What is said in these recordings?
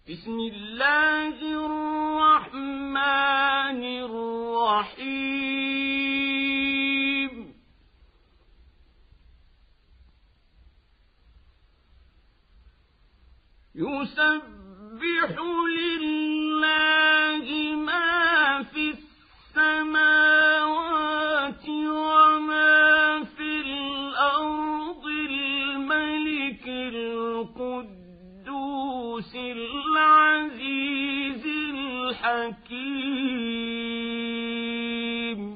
بسم الله الرحمن الرحيم يسبح لله ما في السماوات وما في الأرض الملك القدوس العزيز الحكيم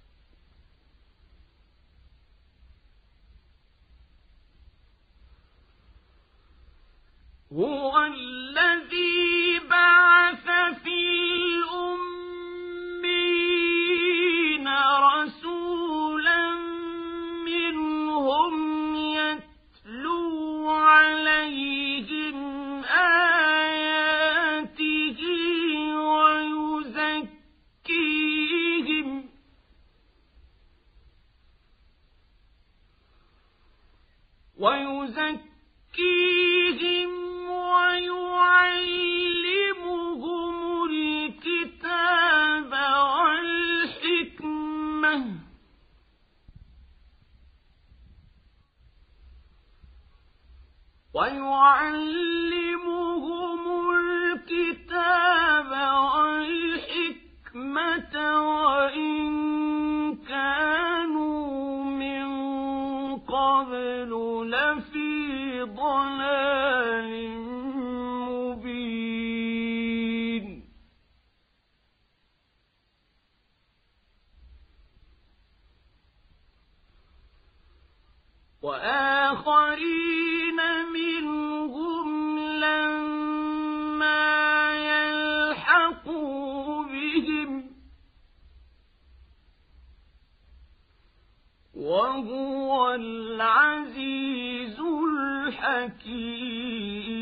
هو الذي بعث في الأميين رسولا منهم يتلو عليهم آياته ويزكيهم ويعلمهم الكتاب والحكمة وإن كانوا من قبل لفي ضلال مبين وآخرين منهم لما يلحقوا بهم وهو العزيز الحكيم